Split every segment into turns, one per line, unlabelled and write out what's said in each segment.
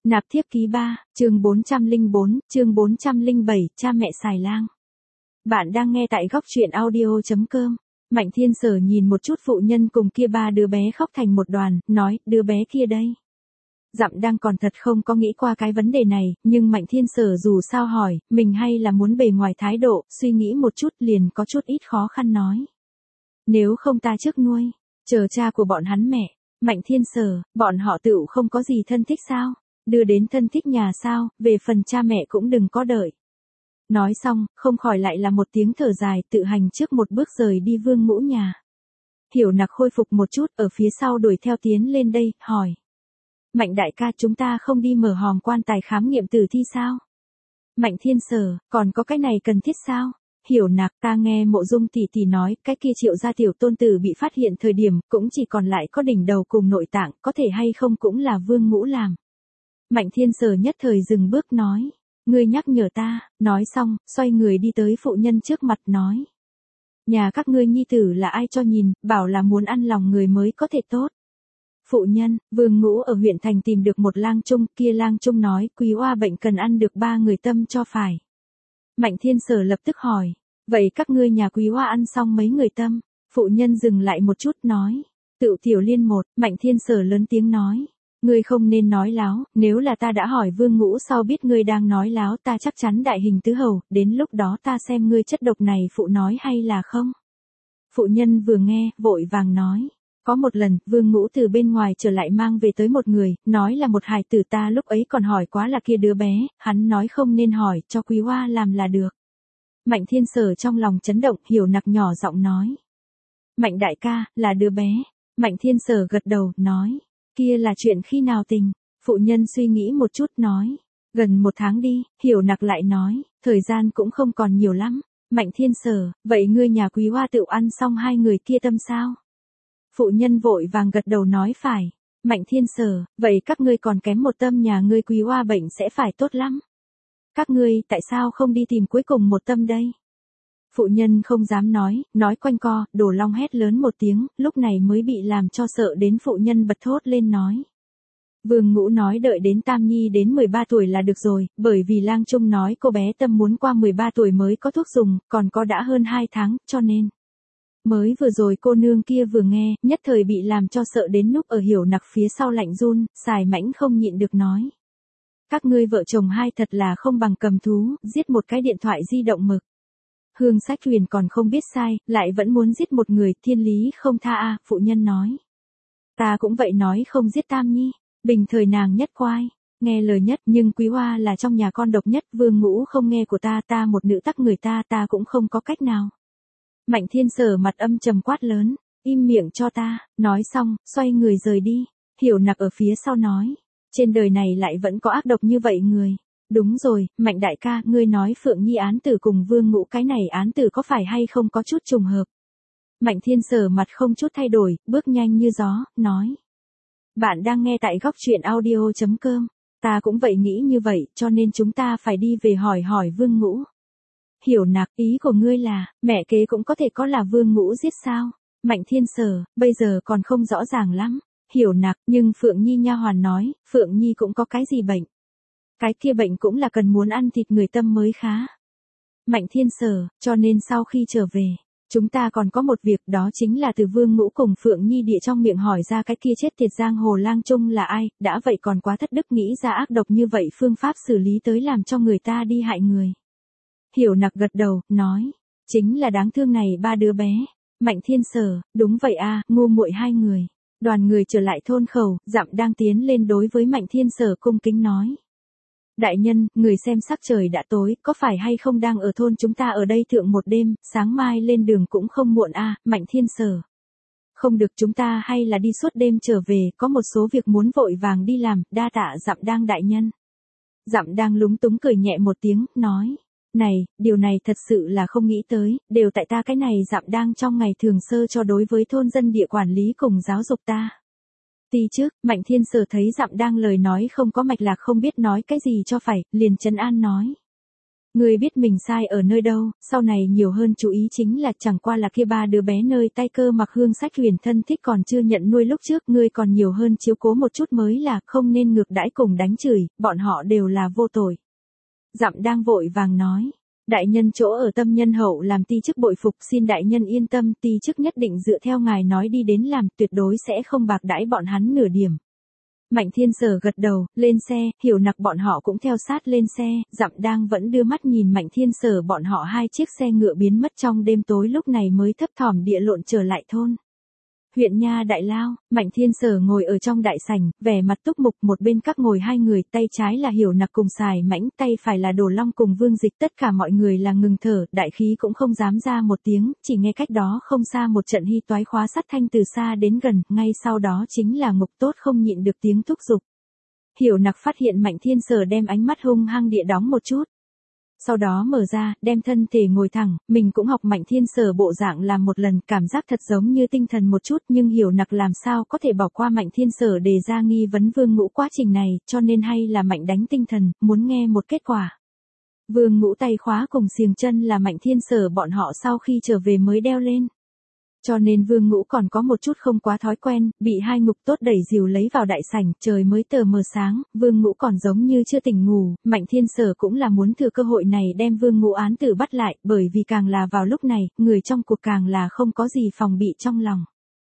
Nạp thiếp ký 3, chương 404, chương 407, cha mẹ xài lang. Bạn đang nghe tại góc truyện audio.com. Mạnh Thiên Sở nhìn một chút phụ nhân cùng kia ba đứa bé khóc thành một đoàn, nói, đứa bé kia đây. Dặm đang còn thật không có nghĩ qua cái vấn đề này, nhưng Mạnh Thiên Sở dù sao hỏi, mình hay là muốn bề ngoài thái độ, suy nghĩ một chút liền có chút ít khó khăn nói. Nếu không ta trước nuôi, chờ cha của bọn hắn mẹ, Mạnh Thiên Sở, bọn họ tựu không có gì thân thích sao? Đưa đến thân thích nhà sao, về phần cha mẹ cũng đừng có đợi. Nói xong, không khỏi lại là một tiếng thở dài, tự hành trước một bước rời đi Vương Ngũ nhà. Hiểu Nặc khôi phục một chút, ở phía sau đuổi theo tiến lên đây, hỏi. Mạnh đại ca, chúng ta không đi mở hòm quan tài khám nghiệm tử thi sao? Mạnh Thiên Sở, còn có cái này cần thiết sao? Hiểu Nặc, ta nghe Mộ Dung tỷ tỷ nói, cái kia Triệu gia tiểu tôn tử bị phát hiện thời điểm, cũng chỉ còn lại có đỉnh đầu cùng nội tạng, có thể hay không cũng là Vương Ngũ làm. Mạnh Thiên Sở nhất thời dừng bước nói, ngươi nhắc nhở ta, nói xong, xoay người đi tới phụ nhân trước mặt nói. Nhà các ngươi nhi tử là ai cho nhìn, bảo là muốn ăn lòng người mới có thể tốt. Phụ nhân, Vương Ngũ ở huyện thành tìm được một lang trung, kia lang trung nói, quý oa bệnh cần ăn được 3 người tâm cho phải. Mạnh Thiên Sở lập tức hỏi, vậy các ngươi nhà quý oa ăn xong mấy người tâm? Phụ nhân dừng lại một chút nói, tự tiểu liên một, Mạnh Thiên Sở lớn tiếng nói. Ngươi không nên nói láo, nếu là ta đã hỏi Vương Ngũ sau biết ngươi đang nói láo ta chắc chắn đại hình tứ hầu, đến lúc đó ta xem ngươi chất độc này phụ nói hay là không. Phụ nhân vừa nghe, vội vàng nói. Có một lần, Vương Ngũ từ bên ngoài trở lại mang về tới một người, nói là một hài tử ta lúc ấy còn hỏi quá là kia đứa bé, hắn nói không nên hỏi, cho quý oa làm là được. Mạnh Thiên Sở trong lòng chấn động, Hiểu Nặc nhỏ giọng nói. Mạnh đại ca, là đứa bé. Mạnh Thiên Sở gật đầu, nói. Kia là chuyện khi nào tình? Phụ nhân suy nghĩ một chút nói. Gần 1 tháng đi, Hiểu Nặc lại nói, thời gian cũng không còn nhiều lắm. Mạnh Thiên Sở, vậy ngươi nhà quý oa tự ăn xong 2 người kia tâm sao? Phụ nhân vội vàng gật đầu nói phải. Mạnh Thiên Sở, vậy các ngươi còn kém một tâm nhà ngươi quý oa bệnh sẽ phải tốt lắm. Các ngươi tại sao không đi tìm cuối cùng một tâm đây? Phụ nhân không dám nói quanh co, Đồ Long hét lớn một tiếng, lúc này mới bị làm cho sợ đến phụ nhân bật thốt lên nói. Vương Ngũ nói đợi đến Tam Nhi đến 13 tuổi là được rồi, bởi vì lang trung nói cô bé tâm muốn qua 13 tuổi mới có thuốc dùng, còn có đã hơn 2 tháng, cho nên. Mới vừa rồi cô nương kia vừa nghe, nhất thời bị làm cho sợ đến núp ở Hiểu Nặc phía sau lạnh run, Sài Mãnh không nhịn được nói. Các ngươi vợ chồng hai thật là không bằng cầm thú, giết một cái điện thoại di động mực. Hương Sách Huyền còn không biết sai, lại vẫn muốn giết một người, thiên lý không tha a, phụ nhân nói. Ta cũng vậy nói không giết Tam Nhi, bình thời nàng nhất khoai, nghe lời nhất nhưng quý oa là trong nhà con độc nhất, Vương Ngũ không nghe của ta một nữ tắc người ta cũng không có cách nào. Mạnh Thiên Sở mặt âm trầm quát lớn, im miệng cho ta, nói xong, xoay người rời đi, Hiểu Nặc ở phía sau nói. Trên đời này lại vẫn có ác độc như vậy người. Đúng rồi, Mạnh đại ca, ngươi nói Phượng Nhi án tử cùng Vương Ngũ cái này án tử có phải hay không có chút trùng hợp. Mạnh Thiên Sở mặt không chút thay đổi, bước nhanh như gió, nói. Bạn đang nghe tại góc truyện audio.com, ta cũng vậy nghĩ như vậy, cho nên chúng ta phải đi về hỏi Vương Ngũ. Hiểu Nặc, ý của ngươi là, mẹ kế cũng có thể có là Vương Ngũ giết sao? Mạnh Thiên Sở, bây giờ còn không rõ ràng lắm. Hiểu Nặc, nhưng Phượng Nhi nha hoàn nói, Phượng Nhi cũng có cái gì bệnh. Cái kia bệnh cũng là cần muốn ăn thịt người tâm mới khá. Mạnh Thiên Sở, cho nên sau khi trở về, chúng ta còn có một việc đó chính là từ Vương Ngũ cùng Phượng Nhi địa trong miệng hỏi ra cái kia chết tiệt giang hồ lang trung là ai, đã vậy còn quá thất đức nghĩ ra ác độc như vậy phương pháp xử lý tới làm cho người ta đi hại người. Hiểu Nặc gật đầu, nói, chính là đáng thương này 3 đứa bé. Mạnh Thiên Sở, đúng vậy a, ngu muội 2 người. Đoàn người trở lại thôn khẩu, Dặm đang tiến lên đối với Mạnh Thiên Sở cung kính nói. Đại nhân, người xem sắc trời đã tối, có phải hay không đang ở thôn chúng ta ở đây thượng một đêm, sáng mai lên đường cũng không muộn a, Mạnh Thiên Sở. Không được, chúng ta hay là đi suốt đêm trở về, có một số việc muốn vội vàng đi làm, đa tạ Dặm đang đại nhân. Dặm đang lúng túng cười nhẹ một tiếng, nói. Này, điều này thật sự là không nghĩ tới, đều tại ta cái này Dặm đang trong ngày thường sơ cho đối với thôn dân địa quản lý cùng giáo dục ta. Tí trước, Mạnh Thiên Sở thấy Dặm đang lời nói không có mạch lạc không biết nói cái gì cho phải, liền trấn an nói. Ngươi biết mình sai ở nơi đâu, sau này nhiều hơn chú ý chính là chẳng qua là kia ba đứa bé nơi tay cơ mặc hương sách huyền thân thích còn chưa nhận nuôi lúc trước, ngươi còn nhiều hơn chiếu cố một chút mới là, không nên ngược đãi cùng đánh chửi, bọn họ đều là vô tội. Dặm đang vội vàng nói. Đại nhân chỗ ở tâm nhân hậu làm ti chức bội phục, xin đại nhân yên tâm, ti chức nhất định dựa theo ngài nói đi đến làm, tuyệt đối sẽ không bạc đãi bọn hắn nửa điểm. Mạnh Thiên Sở gật đầu, lên xe, Hiểu Nặc bọn họ cũng theo sát lên xe, Dặm đang vẫn đưa mắt nhìn Mạnh Thiên Sở bọn họ hai chiếc xe ngựa biến mất trong đêm tối, lúc này mới thấp thỏm địa lộn trở lại thôn. Huyện nha Đại Lao, Mạnh Thiên Sở ngồi ở trong đại sảnh, vẻ mặt túc mục, một bên các ngồi hai người, tay trái là Hiểu Nặc cùng Sài Mãnh, tay phải là Đồ Long cùng Vương Dịch, tất cả mọi người là ngừng thở, đại khí cũng không dám ra một tiếng, chỉ nghe cách đó không xa một trận hy toái khóa sắt thanh từ xa đến gần, ngay sau đó chính là Ngục Tốt không nhịn được tiếng thúc giục. Hiểu Nặc phát hiện Mạnh Thiên Sở đem ánh mắt hung hăng địa đóng một chút. Sau đó mở ra, đem thân thể ngồi thẳng, mình cũng học Mạnh Thiên Sở bộ dạng làm một lần, cảm giác thật giống như tinh thần một chút, nhưng Hiểu Nặc làm sao có thể bỏ qua Mạnh Thiên Sở đề ra nghi vấn Vương Ngũ quá trình này, cho nên hay là Mạnh đánh tinh thần, muốn nghe một kết quả. Vương Ngũ tay khóa cùng xiềng chân là Mạnh Thiên Sở bọn họ sau khi trở về mới đeo lên. Cho nên Vương Ngũ còn có một chút không quá thói quen, bị hai Ngục Tốt đẩy dìu lấy vào đại sảnh, trời mới tờ mờ sáng, Vương Ngũ còn giống như chưa tỉnh ngủ, Mạnh Thiên Sở cũng là muốn thừa cơ hội này đem Vương Ngũ án tử bắt lại, bởi vì càng là vào lúc này, người trong cuộc càng là không có gì phòng bị trong lòng.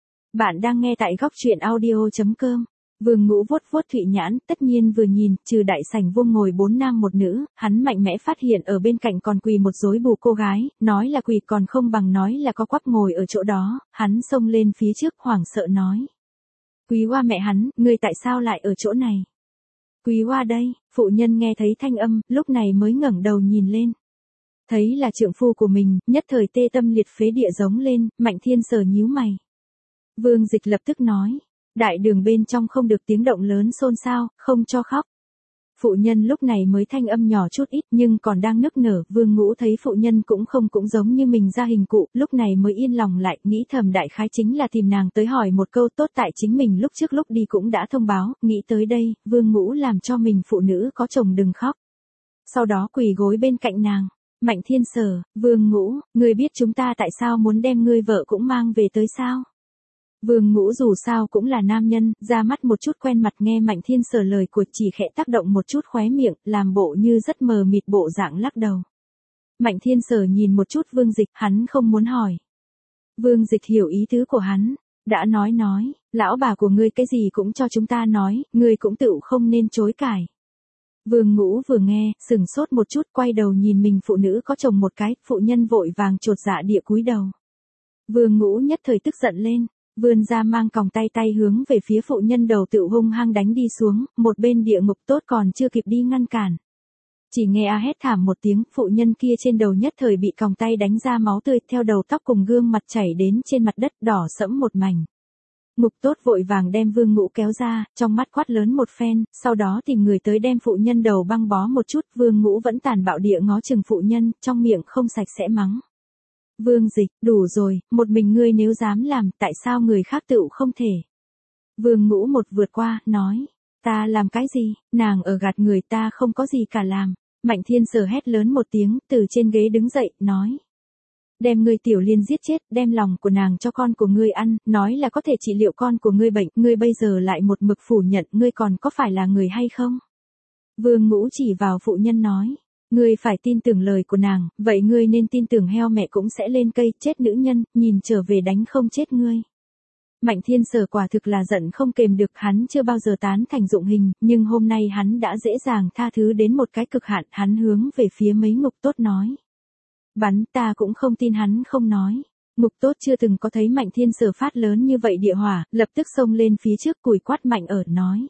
Bạn đang nghe tại góc truyện audio.com. Vương Ngũ vuốt vuốt thụy nhãn, tất nhiên vừa nhìn, trừ đại sảnh vuông ngồi 4 nam một nữ, hắn mạnh mẽ phát hiện ở bên cạnh còn quỳ một rối bù cô gái, nói là quỳ còn không bằng nói là có quắp ngồi ở chỗ đó, hắn xông lên phía trước hoảng sợ nói. Quý Hoa mẹ hắn, ngươi tại sao lại ở chỗ này? Quý Hoa đây, phụ nhân nghe thấy thanh âm, lúc này mới ngẩng đầu nhìn lên. Thấy là trượng phu của mình, nhất thời tê tâm liệt phế địa giống lên, Mạnh Thiên Sở nhíu mày. Vương Dịch lập tức nói. Đại đường bên trong không được tiếng động lớn xôn xao, không cho khóc. Phụ nhân lúc này mới thanh âm nhỏ chút ít nhưng còn đang nức nở, Vương Ngũ thấy phụ nhân cũng giống như mình ra hình cụ, lúc này mới yên lòng lại, nghĩ thầm đại khái chính là tìm nàng tới hỏi một câu tốt tại chính mình lúc trước lúc đi cũng đã thông báo, nghĩ tới đây, Vương Ngũ làm cho mình phụ nữ có chồng đừng khóc. Sau đó quỳ gối bên cạnh nàng, Mạnh Thiên Sở, Vương Ngũ, ngươi biết chúng ta tại sao muốn đem ngươi vợ cũng mang về tới sao? Vương Ngũ dù sao cũng là nam nhân, ra mắt một chút quen mặt nghe Mạnh Thiên Sở lời của chỉ khẽ tác động một chút khóe miệng, làm bộ như rất mờ mịt bộ dạng lắc đầu. Mạnh Thiên Sở nhìn một chút Vương Dịch, hắn không muốn hỏi. Vương Dịch hiểu ý tứ của hắn, đã nói, lão bà của ngươi cái gì cũng cho chúng ta nói, ngươi cũng tự không nên chối cãi. Vương Ngũ vừa nghe, sừng sốt một chút quay đầu nhìn mình phụ nữ có chồng một cái, phụ nhân vội vàng chột dạ địa cúi đầu. Vương Ngũ nhất thời tức giận lên. Vươn ra mang còng tay hướng về phía phụ nhân đầu tự hung hăng đánh đi xuống, một bên địa Ngục Tốt còn chưa kịp đi ngăn cản. Chỉ nghe a hét thảm một tiếng, phụ nhân kia trên đầu nhất thời bị còng tay đánh ra máu tươi, theo đầu tóc cùng gương mặt chảy đến trên mặt đất đỏ sẫm một mảnh. Ngục Tốt vội vàng đem Vương Ngũ kéo ra, trong mắt quát lớn một phen, sau đó tìm người tới đem phụ nhân đầu băng bó một chút, Vương Ngũ vẫn tàn bạo địa ngó chừng phụ nhân, trong miệng không sạch sẽ mắng. Vương Dịch, đủ rồi, một mình ngươi nếu dám làm, tại sao người khác tựu không thể? Vương Ngũ một vượt qua, nói, ta làm cái gì, nàng ở gạt người ta không có gì cả làm. Mạnh Thiên Sở hét lớn một tiếng, từ trên ghế đứng dậy, nói. Đem ngươi Tiểu Liên giết chết, đem lòng của nàng cho con của ngươi ăn, nói là có thể trị liệu con của ngươi bệnh, ngươi bây giờ lại một mực phủ nhận, ngươi còn có phải là người hay không? Vương Ngũ chỉ vào phụ nhân nói. Ngươi phải tin tưởng lời của nàng, vậy ngươi nên tin tưởng heo mẹ cũng sẽ lên cây, chết nữ nhân, nhìn trở về đánh không chết ngươi. Mạnh Thiên Sở quả thực là giận không kềm được, hắn chưa bao giờ tán thành dụng hình, nhưng hôm nay hắn đã dễ dàng tha thứ đến một cái cực hạn, hắn hướng về phía mấy Ngục Tốt nói. Bắn, ta cũng không tin hắn không nói. Ngục Tốt chưa từng có thấy Mạnh Thiên Sở phát lớn như vậy địa hỏa, lập tức xông lên phía trước cùi quát Mạnh ở nói.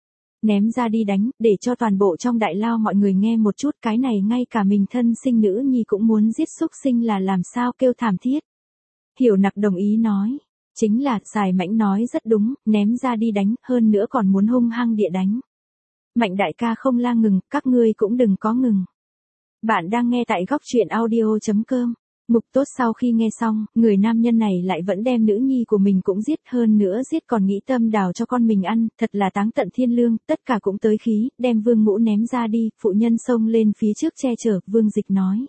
Ném ra đi đánh, để cho toàn bộ trong Đại Lao mọi người nghe một chút, cái này ngay cả mình thân sinh nữ nhi cũng muốn giết xúc sinh là làm sao kêu thảm thiết. Hiểu Nặc đồng ý nói, chính là, Sài Mãnh nói rất đúng, ném ra đi đánh, hơn nữa còn muốn hung hăng địa đánh. Mạnh đại ca không la ngừng, các ngươi cũng đừng có ngừng. Bạn đang nghe tại góc truyện audio.com. Mục Tốt sau khi nghe xong, người nam nhân này lại vẫn đem nữ nhi của mình cũng giết, hơn nữa giết còn nghĩ tâm đào cho con mình ăn, thật là táng tận thiên lương, tất cả cũng tới khí, đem Vương Ngũ ném ra đi, phụ nhân xông lên phía trước che chở, Vương Dịch nói.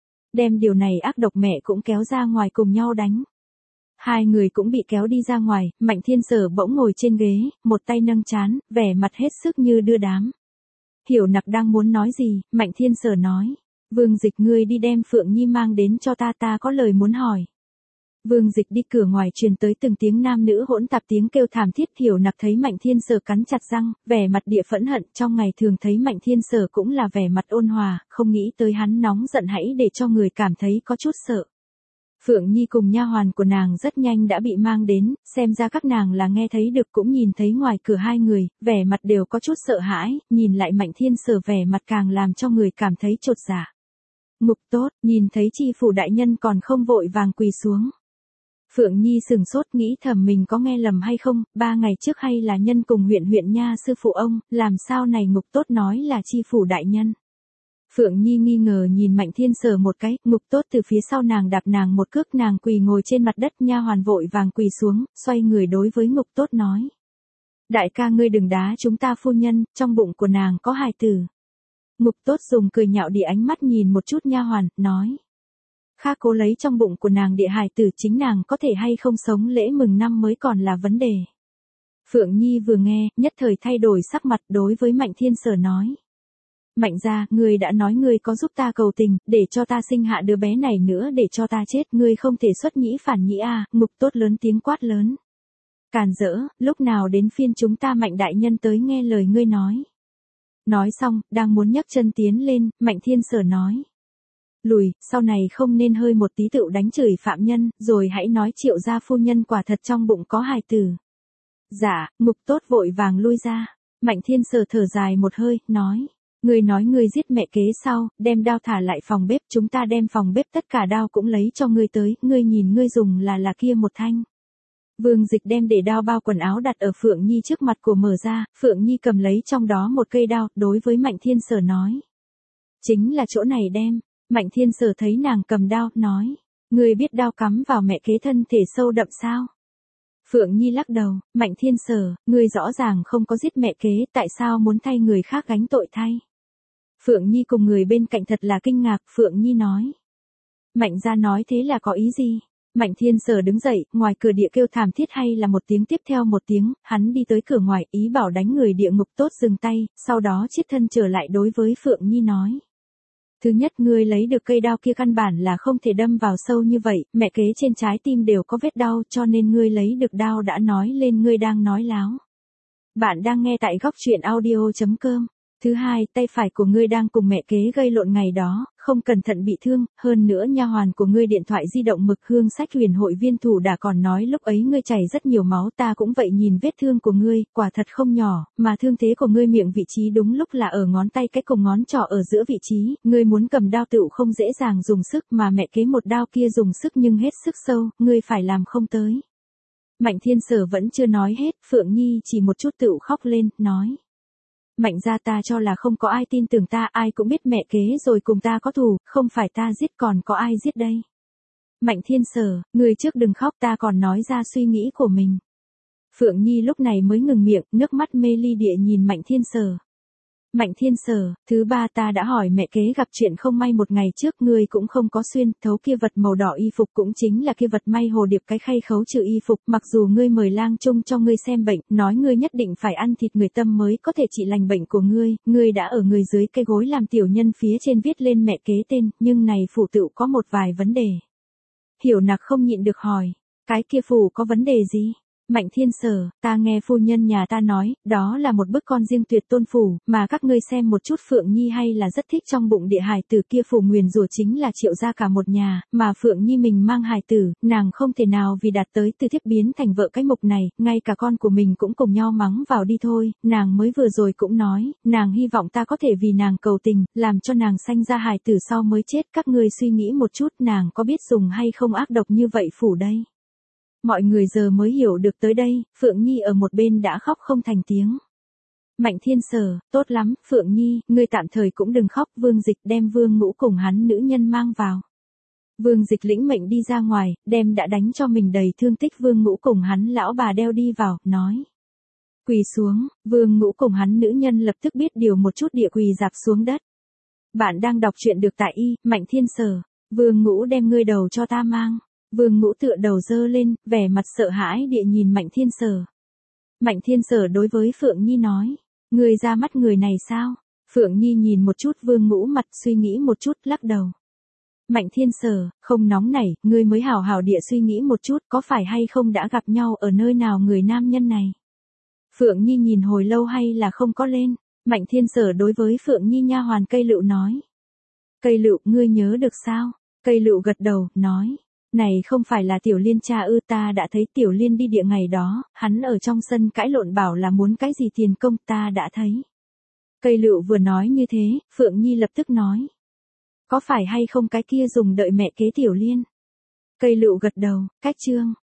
Đem điều này ác độc mẹ cũng kéo ra ngoài cùng nhau đánh. Hai người cũng bị kéo đi ra ngoài, Mạnh Thiên Sở bỗng ngồi trên ghế, một tay nâng trán, vẻ mặt hết sức như đưa đám. Hiểu Nặc đang muốn nói gì, Mạnh Thiên Sở nói. Vương Dịch ngươi đi đem Phượng Nhi mang đến cho ta có lời muốn hỏi. Vương Dịch đi cửa ngoài truyền tới từng tiếng nam nữ hỗn tạp tiếng kêu thảm thiết. Hiểu Nặc thấy Mạnh Thiên Sở cắn chặt răng, vẻ mặt địa phẫn hận, trong ngày thường thấy Mạnh Thiên Sở cũng là vẻ mặt ôn hòa, không nghĩ tới hắn nóng giận hãy để cho người cảm thấy có chút sợ. Phượng Nhi cùng nha hoàn của nàng rất nhanh đã bị mang đến, xem ra các nàng là nghe thấy được cũng nhìn thấy ngoài cửa hai người, vẻ mặt đều có chút sợ hãi, nhìn lại Mạnh Thiên Sở vẻ mặt càng làm cho người cảm thấy chột dạ. Mục Tốt, nhìn thấy tri phủ đại nhân còn không vội vàng quỳ xuống. Phượng Nhi sừng sốt nghĩ thầm mình có nghe lầm hay không, 3 ngày trước hay là nhân cùng huyện nha sư phụ ông, làm sao này Mục Tốt nói là tri phủ đại nhân. Phượng Nhi nghi ngờ nhìn Mạnh Thiên Sở một cái, Mục Tốt từ phía sau nàng đạp nàng một cước, nàng quỳ ngồi trên mặt đất, nha hoàn vội vàng quỳ xuống, xoay người đối với Mục Tốt nói. Đại ca ngươi đừng đá chúng ta phu nhân, trong bụng của nàng có hài tử. Mục Tốt dùng cười nhạo địa ánh mắt nhìn một chút nha hoàn, nói. Kha cố lấy trong bụng của nàng địa hài tử, chính nàng có thể hay không sống lễ mừng năm mới còn là vấn đề. Phượng Nhi vừa nghe, nhất thời thay đổi sắc mặt đối với Mạnh Thiên Sở nói. Mạnh gia, ngươi đã nói ngươi có giúp ta cầu tình, để cho ta sinh hạ đứa bé này nữa để cho ta chết, ngươi không thể xuất nhĩ phản nhĩ à, Mục Tốt lớn tiếng quát lớn. Càn rỡ, lúc nào đến phiên chúng ta Mạnh đại nhân tới nghe lời ngươi nói. Nói xong, đang muốn nhấc chân tiến lên, Mạnh Thiên Sở nói. Lùi, sau này không nên hơi một tí tựu đánh chửi phạm nhân, rồi hãy nói Triệu gia phu nhân quả thật trong bụng có hài tử. Dạ, Mục Tốt vội vàng lui ra. Mạnh Thiên Sở thở dài một hơi, nói. Ngươi nói ngươi giết mẹ kế sau, đem đao thả lại phòng bếp, chúng ta đem phòng bếp tất cả đao cũng lấy cho ngươi tới, ngươi nhìn ngươi dùng là kia một thanh. Vương Dịch đem để đao bao quần áo đặt ở Phượng Nhi trước mặt của mở ra, Phượng Nhi cầm lấy trong đó một cây đao, đối với Mạnh Thiên Sở nói. Chính là chỗ này đem. Mạnh Thiên Sở thấy nàng cầm đao, nói. Ngươi biết đao cắm vào mẹ kế thân thể sâu đậm sao? Phượng Nhi lắc đầu, Mạnh Thiên Sở, ngươi rõ ràng không có giết mẹ kế, tại sao muốn thay người khác gánh tội thay? Phượng Nhi cùng người bên cạnh thật là kinh ngạc, Phượng Nhi nói. Mạnh gia nói thế là có ý gì? Mạnh Thiên Sở đứng dậy, ngoài cửa địa kêu thảm thiết hay là một tiếng tiếp theo một tiếng, hắn đi tới cửa ngoài, ý bảo đánh người địa ngục tốt dừng tay, sau đó chiết thân trở lại đối với Phượng Nhi nói. Thứ nhất, ngươi lấy được cây đao kia căn bản là không thể đâm vào sâu như vậy, mẹ kế trên trái tim đều có vết đau, cho nên ngươi lấy được đao đã nói lên ngươi đang nói láo. Bạn đang nghe tại góc truyện audio.com. Thứ hai, tay phải của ngươi đang cùng mẹ kế gây lộn ngày đó, không cẩn thận bị thương, hơn nữa nha hoàn của ngươi điện thoại di động Mực Hương Sách Huyền hội viên thủ đã còn nói lúc ấy ngươi chảy rất nhiều máu, ta cũng vậy nhìn vết thương của ngươi, quả thật không nhỏ, mà thương thế của ngươi miệng vị trí đúng lúc là ở ngón tay cái cùng ngón trỏ ở giữa vị trí, ngươi muốn cầm đao tựu không dễ dàng dùng sức mà mẹ kế một đao kia dùng sức nhưng hết sức sâu, ngươi phải làm không tới. Mạnh Thiên Sở vẫn chưa nói hết, Phượng Nhi chỉ một chút tựu khóc lên, nói. Mạnh gia ta cho là không có ai tin tưởng ta, ai cũng biết mẹ kế rồi cùng ta có thù, không phải ta giết còn có ai giết đây. Mạnh Thiên Sở, người trước đừng khóc, ta còn nói ra suy nghĩ của mình. Phượng Nhi lúc này mới ngừng miệng, nước mắt mê ly địa nhìn Mạnh Thiên Sở. Mạnh Thiên Sở, thứ ba ta đã hỏi mẹ kế gặp chuyện không may một ngày trước, ngươi cũng không có xuyên thấu kia vật màu đỏ y phục, cũng chính là kia vật may hồ điệp cái khay khấu trừ y phục, mặc dù ngươi mời lang trung cho ngươi xem bệnh, nói ngươi nhất định phải ăn thịt người tâm mới có thể trị lành bệnh của ngươi đã ở người dưới cây gối làm tiểu nhân phía trên viết lên mẹ kế tên, nhưng này phủ tựu có một vài vấn đề. Hiểu Nặc không nhịn được hỏi, cái kia phủ có vấn đề gì? Mạnh Thiên Sở, ta nghe phu nhân nhà ta nói, đó là một bức con riêng tuyệt tôn phủ, mà các ngươi xem một chút Phượng Nhi hay là rất thích trong bụng địa hài tử kia phủ nguyền rủa chính là Triệu gia cả một nhà, mà Phượng Nhi mình mang hài tử, nàng không thể nào vì đạt tới từ thiếp biến thành vợ cái mục này, ngay cả con của mình cũng cùng nhau mắng vào đi thôi, nàng mới vừa rồi cũng nói, nàng hy vọng ta có thể vì nàng cầu tình, làm cho nàng sanh ra hài tử sau mới chết, các ngươi suy nghĩ một chút nàng có biết dùng hay không ác độc như vậy phủ đây. Mọi người giờ mới hiểu được tới đây, Phượng Nhi ở một bên đã khóc không thành tiếng. Mạnh Thiên Sở, tốt lắm, Phượng Nhi, ngươi tạm thời cũng đừng khóc, Vương Dịch đem Vương Ngũ cùng hắn nữ nhân mang vào. Vương Dịch lĩnh mệnh đi ra ngoài, đem đã đánh cho mình đầy thương tích Vương Ngũ cùng hắn lão bà đeo đi vào, nói. Quỳ xuống, Vương Ngũ cùng hắn nữ nhân lập tức biết điều một chút địa quỳ dạp xuống đất. Bạn đang đọc truyện được tại Mạnh Thiên Sở. Vương Ngũ đem ngươi đầu cho ta mang. Vương Ngũ tựa đầu dơ lên, vẻ mặt sợ hãi địa nhìn Mạnh Thiên Sở. Mạnh Thiên Sở đối với Phượng Nhi nói. Ngươi ra mắt người này sao? Phượng Nhi nhìn một chút Vương Ngũ mặt suy nghĩ một chút lắc đầu. Mạnh Thiên Sở, không nóng nảy, ngươi mới hảo hảo địa suy nghĩ một chút có phải hay không đã gặp nhau ở nơi nào người nam nhân này. Phượng Nhi nhìn hồi lâu hay là không có lên. Mạnh Thiên Sở đối với Phượng Nhi nha hoàn Cây Lựu nói. Cây Lựu, ngươi nhớ được sao? Cây Lựu gật đầu, nói. Này không phải là Tiểu Liên cha ư, ta đã thấy Tiểu Liên đi địa ngày đó, hắn ở trong sân cãi lộn bảo là muốn cái gì tiền công, ta đã thấy. Cây Lựu vừa nói như thế, Phượng Nhi lập tức nói. Có phải hay không cái kia dùng đợi mẹ kế Tiểu Liên? Cây Lựu gật đầu, cách chương.